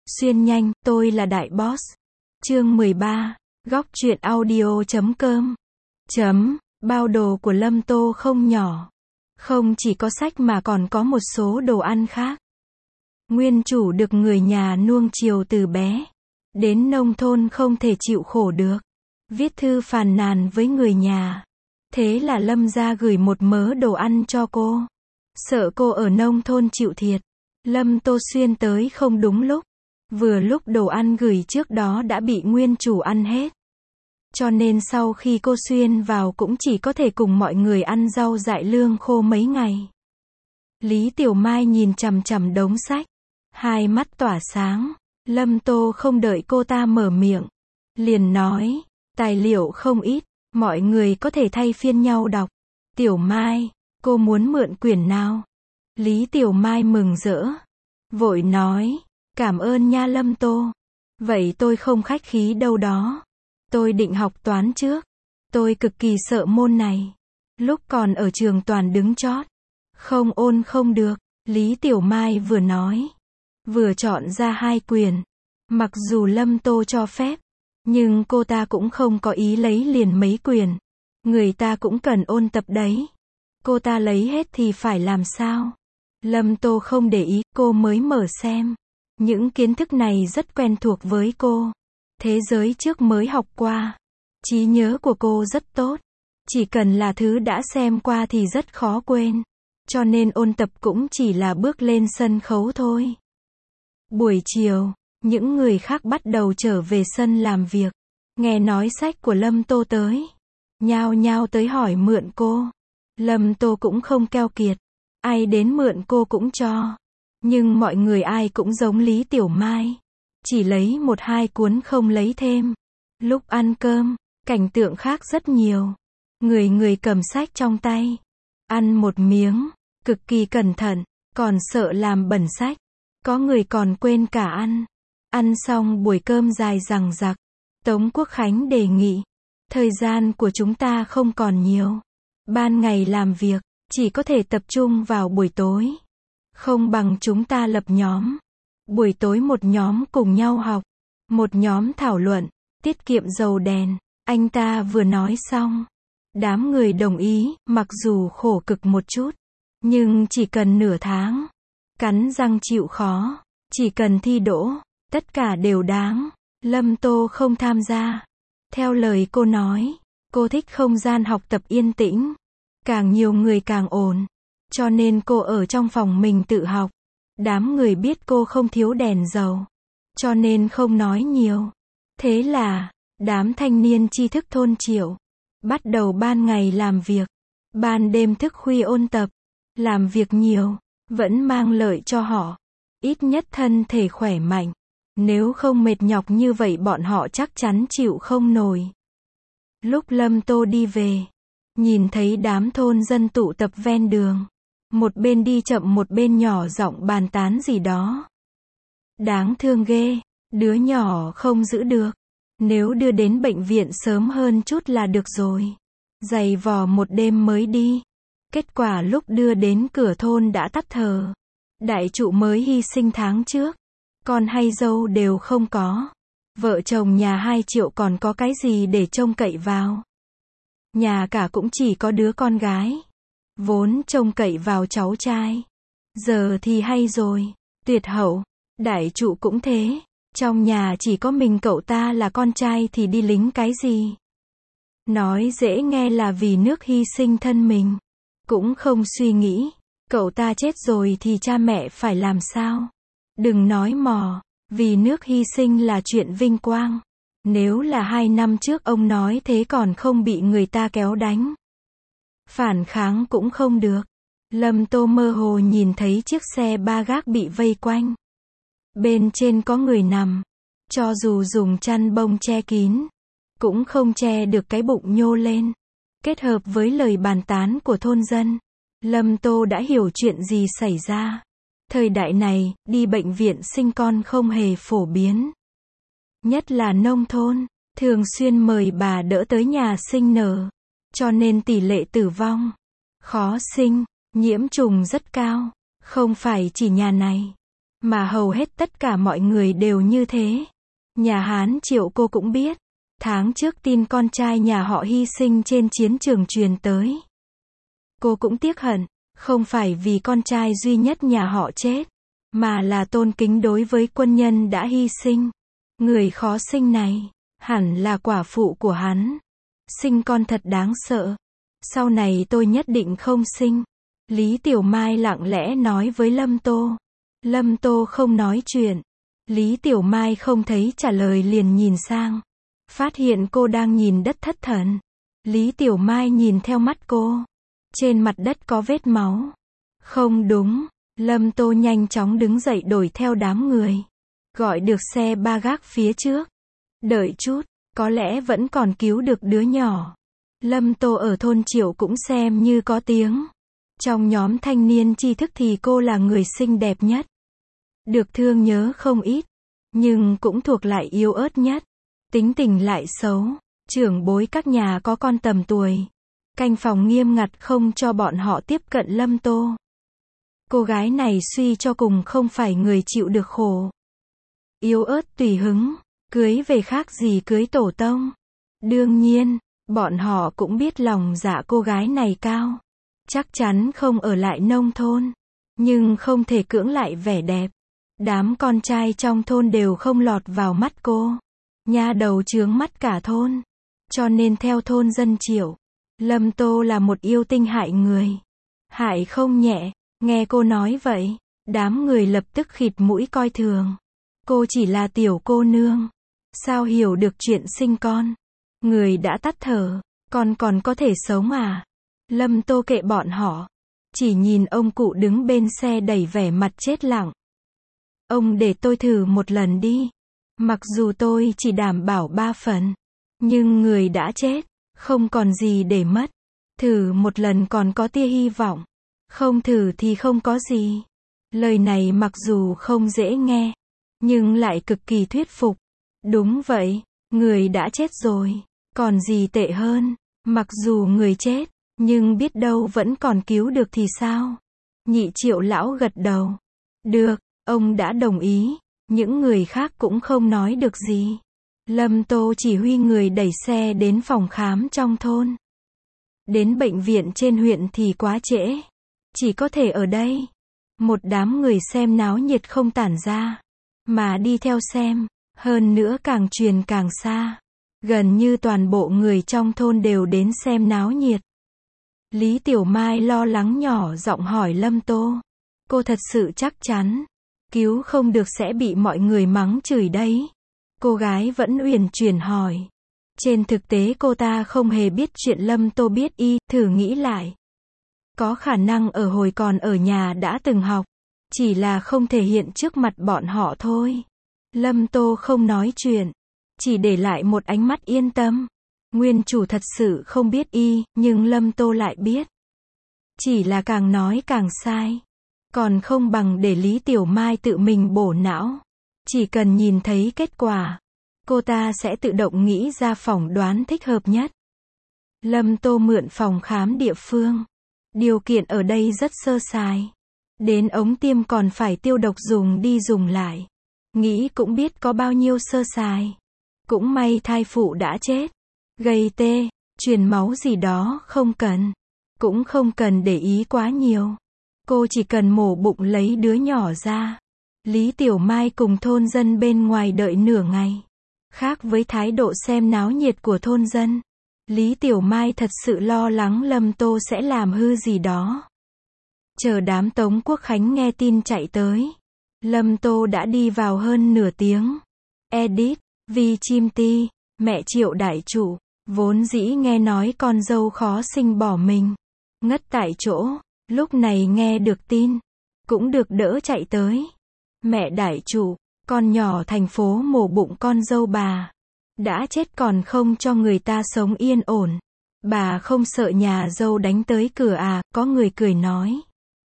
Xuyên nhanh, tôi là Đại Boss. Chương 13, góc truyện audio.com. Bao đồ của Lâm Tô không nhỏ. Không chỉ có sách mà còn có một số đồ ăn khác. Nguyên chủ được người nhà nuông chiều từ bé. Đến nông thôn không thể chịu khổ được. Viết thư phàn nàn với người nhà. Thế là Lâm gia gửi một mớ đồ ăn cho cô. Sợ cô ở nông thôn chịu thiệt. Lâm Tô Xuyên tới không đúng lúc. Vừa lúc đồ ăn gửi trước đó đã bị nguyên chủ ăn hết. Cho nên sau khi cô Xuyên vào cũng chỉ có thể cùng mọi người ăn rau dại lương khô mấy ngày. Lý Tiểu Mai nhìn chằm chằm đống sách. Hai mắt tỏa sáng. Lâm Tô không đợi cô ta mở miệng. Liền nói, tài liệu không ít, mọi người có thể thay phiên nhau đọc. Tiểu Mai, cô muốn mượn quyển nào? Lý Tiểu Mai mừng rỡ. Vội nói, cảm ơn nha Lâm Tô. Vậy tôi không khách khí đâu đó. Tôi định học toán trước. Tôi cực kỳ sợ môn này. Lúc còn ở trường toàn đứng chót. Không ôn không được. Lý Tiểu Mai vừa nói. Vừa chọn ra 2 quyển. Mặc dù Lâm Tô cho phép. Nhưng cô ta cũng không có ý lấy liền mấy quyển. Người ta cũng cần ôn tập đấy. Cô ta lấy hết thì phải làm sao? Lâm Tô không để ý, cô mới mở xem. Những kiến thức này rất quen thuộc với cô. Thế giới trước mới học qua. Trí nhớ của cô rất tốt. Chỉ cần là thứ đã xem qua thì rất khó quên. Cho nên ôn tập cũng chỉ là bước lên sân khấu thôi. Buổi chiều, những người khác bắt đầu trở về sân làm việc. Nghe nói sách của Lâm Tô tới. Nhao nhao tới hỏi mượn cô. Lâm Tô cũng không keo kiệt. Ai đến mượn cô cũng cho. Nhưng mọi người ai cũng giống Lý Tiểu Mai. Chỉ lấy 1-2 cuốn không lấy thêm. Lúc ăn cơm, cảnh tượng khác rất nhiều. Người người cầm sách trong tay. Ăn một miếng, cực kỳ cẩn thận, còn sợ làm bẩn sách. Có người còn quên cả ăn. Ăn xong buổi cơm dài dằng dặc. Tống Quốc Khánh đề nghị. Thời gian của chúng ta không còn nhiều. Ban ngày làm việc, chỉ có thể tập trung vào buổi tối. Không bằng chúng ta lập nhóm. Buổi tối một nhóm cùng nhau học. Một nhóm thảo luận, tiết kiệm dầu đèn. Anh ta vừa nói xong. Đám người đồng ý, mặc dù khổ cực một chút. Nhưng chỉ cần nửa tháng. Cắn răng chịu khó. Chỉ cần thi đỗ. Tất cả đều đáng. Lâm Tô không tham gia. Theo lời cô nói, cô thích không gian học tập yên tĩnh. Càng nhiều người càng ổn. Cho nên cô ở trong phòng mình tự học. Đám người biết cô không thiếu đèn dầu. Cho nên không nói nhiều. Thế là, đám thanh niên tri thức thôn Triệu. Bắt đầu ban ngày làm việc. Ban đêm thức khuya ôn tập. Làm việc nhiều, vẫn mang lợi cho họ. Ít nhất thân thể khỏe mạnh. Nếu không mệt nhọc như vậy bọn họ chắc chắn chịu không nổi. Lúc Lâm Tô đi về, nhìn thấy đám thôn dân tụ tập ven đường. Một bên đi chậm một bên nhỏ giọng bàn tán gì đó. Đáng thương ghê, đứa nhỏ không giữ được. Nếu đưa đến bệnh viện sớm hơn chút là được rồi. Giày vò một đêm mới đi. Kết quả lúc đưa đến cửa thôn đã tắt thở. Đại trụ mới hy sinh tháng trước. Con hay dâu đều không có. Vợ chồng nhà 2 Triệu còn có cái gì để trông cậy vào. Nhà cả cũng chỉ có đứa con gái. Vốn trông cậy vào cháu trai. Giờ thì hay rồi. Tuyệt hậu. Đại trụ cũng thế. Trong nhà chỉ có mình cậu ta là con trai thì đi lính cái gì. Nói dễ nghe là vì nước hy sinh thân mình. Cũng không suy nghĩ. Cậu ta chết rồi thì cha mẹ phải làm sao. Đừng nói mò. Vì nước hy sinh là chuyện vinh quang. Nếu là 2 năm trước ông nói thế còn không bị người ta kéo đánh. Phản kháng cũng không được. Lâm Tô mơ hồ nhìn thấy chiếc xe ba gác bị vây quanh. Bên trên có người nằm. Cho dù dùng chăn bông che kín, cũng không che được cái bụng nhô lên. Kết hợp với lời bàn tán của thôn dân, Lâm Tô đã hiểu chuyện gì xảy ra. Thời đại này, đi bệnh viện sinh con không hề phổ biến. Nhất là nông thôn, thường xuyên mời bà đỡ tới nhà sinh nở. Cho nên tỷ lệ tử vong, khó sinh, nhiễm trùng rất cao. Không phải chỉ nhà này. Mà hầu hết tất cả mọi người đều như thế. Nhà Hán Triệu cô cũng biết. Tháng trước tin con trai nhà họ hy sinh trên chiến trường truyền tới. Cô cũng tiếc hận, không phải vì con trai duy nhất nhà họ chết, mà là tôn kính đối với quân nhân đã hy sinh. Người khó sinh này, hẳn là quả phụ của hắn. Sinh con thật đáng sợ. Sau này tôi nhất định không sinh. Lý Tiểu Mai lặng lẽ nói với Lâm Tô. Lâm Tô không nói chuyện. Lý Tiểu Mai không thấy trả lời liền nhìn sang. Phát hiện cô đang nhìn đất thất thần. Lý Tiểu Mai nhìn theo mắt cô. Trên mặt đất có vết máu. Không đúng. Lâm Tô nhanh chóng đứng dậy đuổi theo đám người. Gọi được xe ba gác phía trước. Đợi chút, có lẽ vẫn còn cứu được đứa nhỏ. Lâm Tô ở thôn Triệu cũng xem như có tiếng. Trong nhóm thanh niên tri thức thì cô là người xinh đẹp nhất. Được thương nhớ không ít. Nhưng cũng thuộc lại yếu ớt nhất. Tính tình lại xấu. Trưởng bối các nhà có con tầm tuổi. Canh phòng nghiêm ngặt không cho bọn họ tiếp cận Lâm Tô. Cô gái này suy cho cùng không phải người chịu được khổ. Yếu ớt tùy hứng. Cưới về khác gì cưới tổ tông. Đương nhiên, bọn họ cũng biết lòng dạ cô gái này cao. Chắc chắn không ở lại nông thôn. Nhưng không thể cưỡng lại vẻ đẹp. Đám con trai trong thôn đều không lọt vào mắt cô. Nha đầu chướng mắt cả thôn. Cho nên theo thôn dân Triệu, Lâm Tô là một yêu tinh hại người. Hại không nhẹ. Nghe cô nói vậy, đám người lập tức khịt mũi coi thường. Cô chỉ là tiểu cô nương. Sao hiểu được chuyện sinh con? Người đã tắt thở, con còn có thể sống à? Lâm Tô kệ bọn họ. Chỉ nhìn ông cụ đứng bên xe đầy vẻ mặt chết lặng. Ông để tôi thử một lần đi. Mặc dù tôi chỉ đảm bảo 3 phần. Nhưng người đã chết, không còn gì để mất. Thử một lần còn có tia hy vọng. Không thử thì không có gì. Lời này mặc dù không dễ nghe, nhưng lại cực kỳ thuyết phục. Đúng vậy, người đã chết rồi. Còn gì tệ hơn. Mặc dù người chết, nhưng biết đâu vẫn còn cứu được thì sao? Nhị Triệu lão gật đầu. Được, ông đã đồng ý. Những người khác cũng không nói được gì. Lâm Tô chỉ huy người đẩy xe đến phòng khám trong thôn. Đến bệnh viện trên huyện thì quá trễ. Chỉ có thể ở đây. Một đám người xem náo nhiệt không tản ra. Mà đi theo xem. Hơn nữa càng truyền càng xa. Gần như toàn bộ người trong thôn đều đến xem náo nhiệt. Lý Tiểu Mai lo lắng nhỏ giọng hỏi Lâm Tô. Cô thật sự chắc chắn. Cứu không được sẽ bị mọi người mắng chửi đấy. Cô gái vẫn uyển chuyển hỏi. Trên thực tế cô ta không hề biết chuyện Lâm Tô biết y, thử nghĩ lại. Có khả năng ở hồi còn ở nhà đã từng học. Chỉ là không thể hiện trước mặt bọn họ thôi. Lâm Tô không nói chuyện. Chỉ để lại một ánh mắt yên tâm. Nguyên chủ thật sự không biết y, nhưng Lâm Tô lại biết. Chỉ là càng nói càng sai. Còn không bằng để Lý Tiểu Mai tự mình bổ não. Chỉ cần nhìn thấy kết quả, cô ta sẽ tự động nghĩ ra phỏng đoán thích hợp nhất. Lâm Tô mượn phòng khám địa phương. Điều kiện ở đây rất sơ sài. Đến ống tiêm còn phải tiêu độc dùng đi dùng lại. Nghĩ cũng biết có bao nhiêu sơ sài. Cũng may thai phụ đã chết. Gây tê, truyền máu gì đó không cần. Cũng không cần để ý quá nhiều. Cô chỉ cần mổ bụng lấy đứa nhỏ ra. Lý Tiểu Mai cùng thôn dân bên ngoài đợi nửa ngày. Khác với thái độ xem náo nhiệt của thôn dân. Lý Tiểu Mai thật sự lo lắng Lâm Tô sẽ làm hư gì đó. Chờ đám Tống Quốc Khánh nghe tin chạy tới. Lâm Tô đã đi vào hơn nửa tiếng. Edit, Vi Chim Ti, mẹ Triệu đại chủ, vốn dĩ nghe nói con dâu khó sinh bỏ mình. Ngất tại chỗ, lúc này nghe được tin. Cũng được đỡ chạy tới. Mẹ đại chủ, con nhỏ thành phố mổ bụng con dâu bà. Đã chết còn không cho người ta sống yên ổn. Bà không sợ nhà dâu đánh tới cửa à, có người cười nói.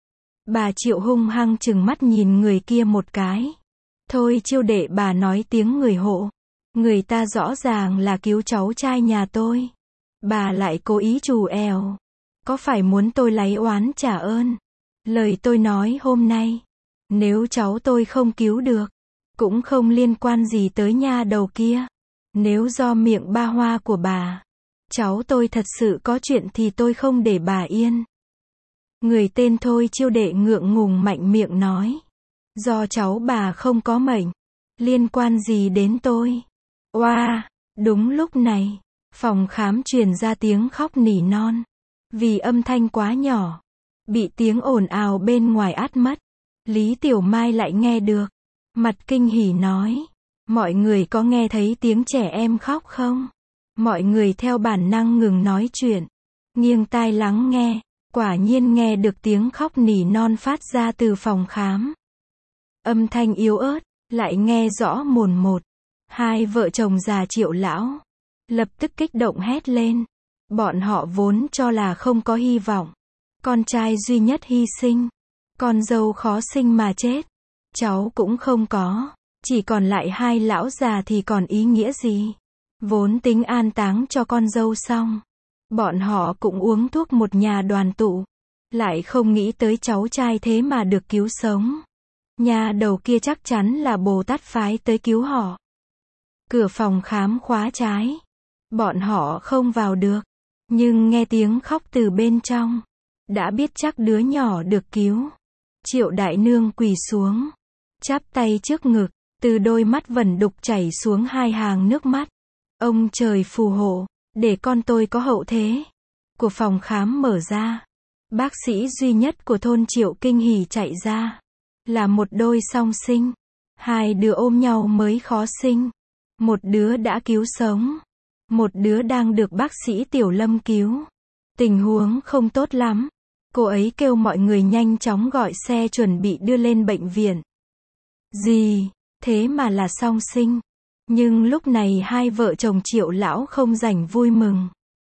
Bà Triệu hung hăng chừng mắt nhìn người kia một cái. Thôi chiêu đệ bà nói tiếng người hộ. Người ta rõ ràng là cứu cháu trai nhà tôi. Bà lại cố ý trù eo. Có phải muốn tôi lấy oán trả ơn? Lời tôi nói hôm nay. Nếu cháu tôi không cứu được, cũng không liên quan gì tới nha đầu kia. Nếu do miệng ba hoa của bà, cháu tôi thật sự có chuyện thì tôi không để bà yên. Người tên Thôi Chiêu Đệ ngượng ngùng mạnh miệng nói. Do cháu bà không có mệnh, liên quan gì đến tôi? Oa, đúng lúc này, phòng khám truyền ra tiếng khóc nỉ non. Vì âm thanh quá nhỏ, bị tiếng ồn ào bên ngoài át mất. Lý Tiểu Mai lại nghe được. Mặt kinh hỉ nói. Mọi người có nghe thấy tiếng trẻ em khóc không? Mọi người theo bản năng ngừng nói chuyện, nghiêng tai lắng nghe. Quả nhiên nghe được tiếng khóc nỉ non phát ra từ phòng khám. Âm thanh yếu ớt, lại nghe rõ mồn một. Hai vợ chồng già Triệu lão lập tức kích động hét lên. Bọn họ vốn cho là không có hy vọng. Con trai duy nhất hy sinh, con dâu khó sinh mà chết, cháu cũng không có, chỉ còn lại hai lão già thì còn ý nghĩa gì? Vốn tính an táng cho con dâu xong, bọn họ cũng uống thuốc một nhà đoàn tụ, lại không nghĩ tới cháu trai thế mà được cứu sống. Nhà đầu kia chắc chắn là Bồ Tát phái tới cứu họ. Cửa phòng khám khóa trái, bọn họ không vào được, nhưng nghe tiếng khóc từ bên trong, đã biết chắc đứa nhỏ được cứu. Triệu đại nương quỳ xuống, chắp tay trước ngực, từ đôi mắt vẩn đục chảy xuống hai hàng nước mắt. Ông trời phù hộ, để con tôi có hậu thế. Của phòng khám mở ra, bác sĩ duy nhất của thôn Triệu kinh hỉ chạy ra. Là một đôi song sinh, hai đứa ôm nhau mới khó sinh. Một đứa đã cứu sống, một đứa đang được bác sĩ Tiểu Lâm cứu. Tình huống không tốt lắm. Cô ấy kêu mọi người nhanh chóng gọi xe chuẩn bị đưa lên bệnh viện. Gì, thế mà là song sinh. Nhưng lúc này hai vợ chồng Triệu lão không rảnh vui mừng.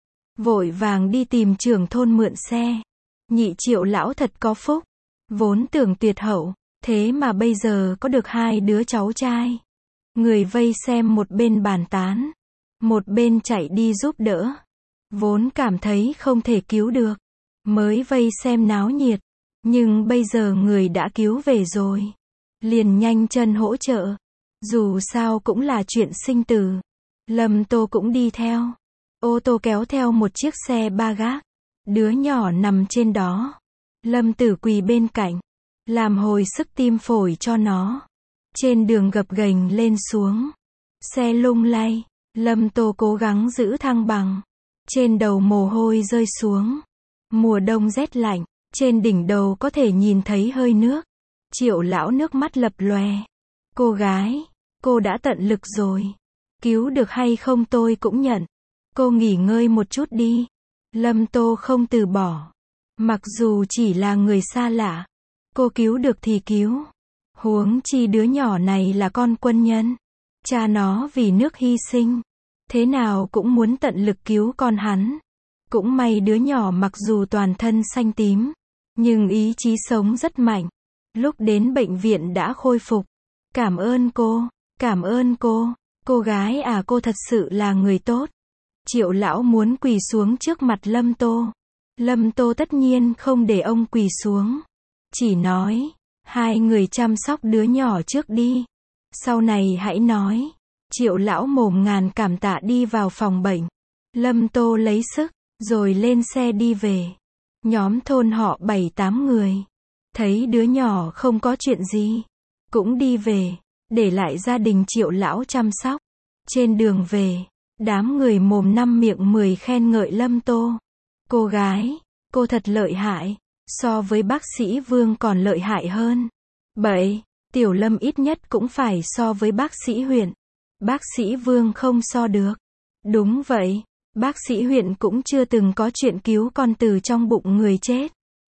Vội vàng đi tìm trưởng thôn mượn xe. Nhị Triệu lão thật có phúc. Vốn tưởng tuyệt hậu, thế mà bây giờ có được hai đứa cháu trai. Người vây xem một bên bàn tán, một bên chạy đi giúp đỡ. Vốn cảm thấy không thể cứu được, mới vây xem náo nhiệt. Nhưng bây giờ người đã cứu về rồi, liền nhanh chân hỗ trợ. Dù sao cũng là chuyện sinh tử. Lâm Tô cũng đi theo. Ô tô kéo theo một chiếc xe ba gác. Đứa nhỏ nằm trên đó. Lâm Tử quỳ bên cạnh, làm hồi sức tim phổi cho nó. Trên đường gập ghềnh lên xuống, xe lung lay. Lâm Tô cố gắng giữ thăng bằng. Trên đầu mồ hôi rơi xuống. Mùa đông rét lạnh, trên đỉnh đầu có thể nhìn thấy hơi nước. Triệu lão nước mắt lập lòe. Cô gái, cô đã tận lực rồi. Cứu được hay không tôi cũng nhận. Cô nghỉ ngơi một chút đi. Lâm Tô không từ bỏ. Mặc dù chỉ là người xa lạ, cô cứu được thì cứu. Huống chi đứa nhỏ này là con quân nhân. Cha nó vì nước hy sinh, thế nào cũng muốn tận lực cứu con hắn. Cũng may đứa nhỏ mặc dù toàn thân xanh tím, nhưng ý chí sống rất mạnh. Lúc đến bệnh viện đã khôi phục. Cảm ơn cô, cảm ơn cô gái à, cô thật sự là người tốt. Triệu lão muốn quỳ xuống trước mặt Lâm Tô. Lâm Tô tất nhiên không để ông quỳ xuống. Chỉ nói, hai người chăm sóc đứa nhỏ trước đi. Sau này hãy nói. Triệu lão mồm ngàn cảm tạ đi vào phòng bệnh. Lâm Tô lấy sức, rồi lên xe đi về. Nhóm thôn họ 7-8 người. Thấy đứa nhỏ không có chuyện gì, cũng đi về, để lại gia đình Triệu lão chăm sóc. Trên đường về, đám người mồm năm miệng 10 khen ngợi Lâm Tô. Cô gái, cô thật lợi hại, so với bác sĩ Vương còn lợi hại hơn. Bậy, Tiểu Lâm ít nhất cũng phải so với bác sĩ Huyện. Bác sĩ Vương không so được. Đúng vậy, bác sĩ Huyện cũng chưa từng có chuyện cứu con từ trong bụng người chết.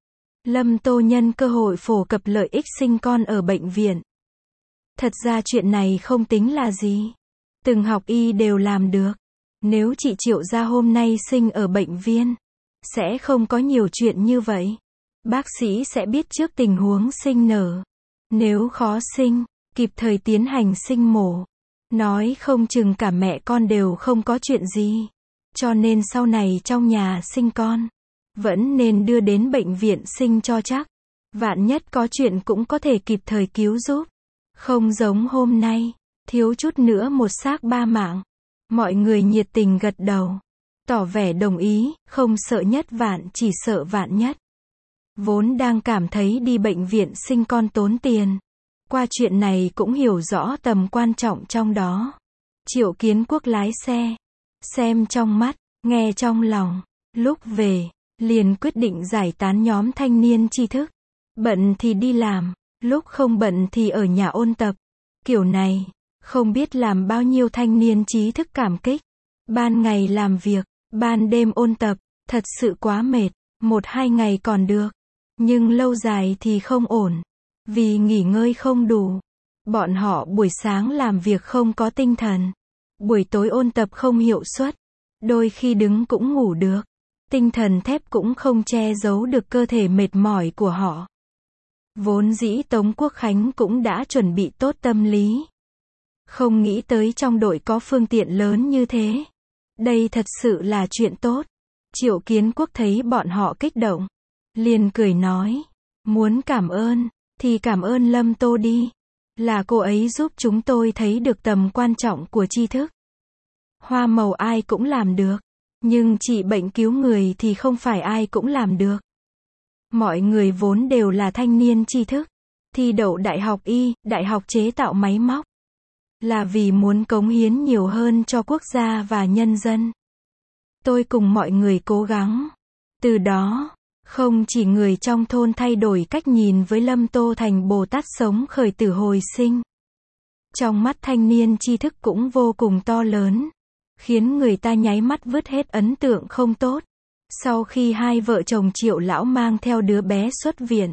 Lâm Tô nhân cơ hội phổ cập lợi ích sinh con ở bệnh viện. Thật ra chuyện này không tính là gì. Từng học y đều làm được. Nếu chị Triệu gia hôm nay sinh ở bệnh viện, sẽ không có nhiều chuyện như vậy. Bác sĩ sẽ biết trước tình huống sinh nở. Nếu khó sinh, kịp thời tiến hành sinh mổ. Nói không chừng cả mẹ con đều không có chuyện gì. Cho nên sau này trong nhà sinh con, vẫn nên đưa đến bệnh viện sinh cho chắc. Vạn nhất có chuyện cũng có thể kịp thời cứu giúp. Không giống hôm nay, thiếu chút nữa một xác ba mạng. Mọi người nhiệt tình gật đầu, tỏ vẻ đồng ý, không sợ nhất vạn, chỉ sợ vạn nhất. Vốn đang cảm thấy đi bệnh viện sinh con tốn tiền. Qua chuyện này cũng hiểu rõ tầm quan trọng trong đó. Triệu Kiến Quốc lái xe, xem trong mắt, nghe trong lòng. Lúc về, liền quyết định giải tán nhóm thanh niên tri thức. Bận thì đi làm, lúc không bận thì ở nhà ôn tập. Kiểu này, không biết làm bao nhiêu thanh niên trí thức cảm kích. Ban ngày làm việc, ban đêm ôn tập, thật sự quá mệt. 1-2 ngày còn được, nhưng lâu dài thì không ổn. Vì nghỉ ngơi không đủ, bọn họ buổi sáng làm việc không có tinh thần, buổi tối ôn tập không hiệu suất, đôi khi đứng cũng ngủ được. Tinh thần thép cũng không che giấu được cơ thể mệt mỏi của họ. Vốn dĩ Tống Quốc Khánh cũng đã chuẩn bị tốt tâm lý. Không nghĩ tới trong đội có phương tiện lớn như thế. Đây thật sự là chuyện tốt. Triệu Kiến Quốc thấy bọn họ kích động, liền cười nói, muốn cảm ơn, thì cảm ơn Lâm Tô đi. Là cô ấy giúp chúng tôi thấy được tầm quan trọng của tri thức. Hoa màu ai cũng làm được, nhưng trị bệnh cứu người thì không phải ai cũng làm được. Mọi người vốn đều là thanh niên tri thức, thi đậu đại học y, đại học chế tạo máy móc. Là vì muốn cống hiến nhiều hơn cho quốc gia và nhân dân. Tôi cùng mọi người cố gắng. Từ đó, không chỉ người trong thôn thay đổi cách nhìn với Lâm Tô thành Bồ Tát sống khởi tử hồi sinh. Trong mắt thanh niên tri thức cũng vô cùng to lớn, khiến người ta nháy mắt vứt hết ấn tượng không tốt. Sau khi hai vợ chồng Triệu lão mang theo đứa bé xuất viện,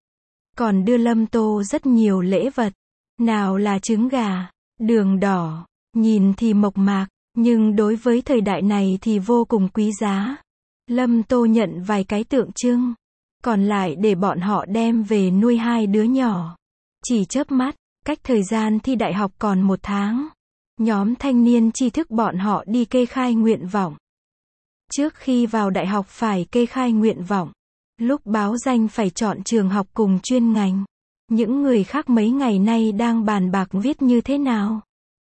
còn đưa Lâm Tô rất nhiều lễ vật. Nào là trứng gà, đường đỏ, nhìn thì mộc mạc, nhưng đối với thời đại này thì vô cùng quý giá. Lâm Tô nhận vài cái tượng trưng, còn lại để bọn họ đem về nuôi hai đứa nhỏ. Chỉ chớp mắt, cách thời gian thi đại học còn 1 tháng. Nhóm thanh niên tri thức bọn họ đi kê khai nguyện vọng. Trước khi vào đại học phải kê khai nguyện vọng. Lúc báo danh phải chọn trường học cùng chuyên ngành. Những người khác mấy ngày nay đang bàn bạc viết như thế nào.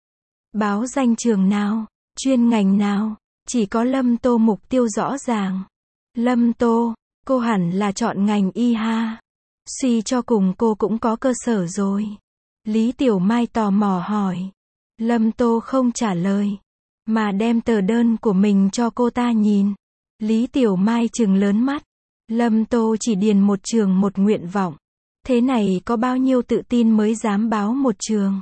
Báo danh trường nào, chuyên ngành nào. Chỉ có Lâm Tô mục tiêu rõ ràng. Lâm Tô, cô hẳn là chọn ngành y ha. Suy cho cùng cô cũng có cơ sở rồi. Lý Tiểu Mai tò mò hỏi. Lâm Tô không trả lời, mà đem tờ đơn của mình cho cô ta nhìn. Lý Tiểu Mai trừng lớn mắt. Lâm Tô chỉ điền một trường một nguyện vọng. Thế này có bao nhiêu tự tin mới dám báo một trường.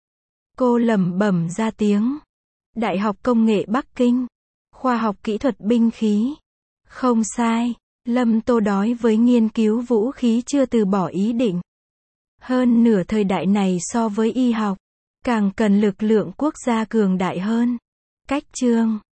Cô lẩm bẩm ra tiếng. Đại học Công nghệ Bắc Kinh. Khoa học kỹ thuật binh khí. Không sai, Lâm Tô đối với nghiên cứu vũ khí chưa từ bỏ ý định. Hơn nửa thời đại này so với y học, càng cần lực lượng quốc gia cường đại hơn. Cách chương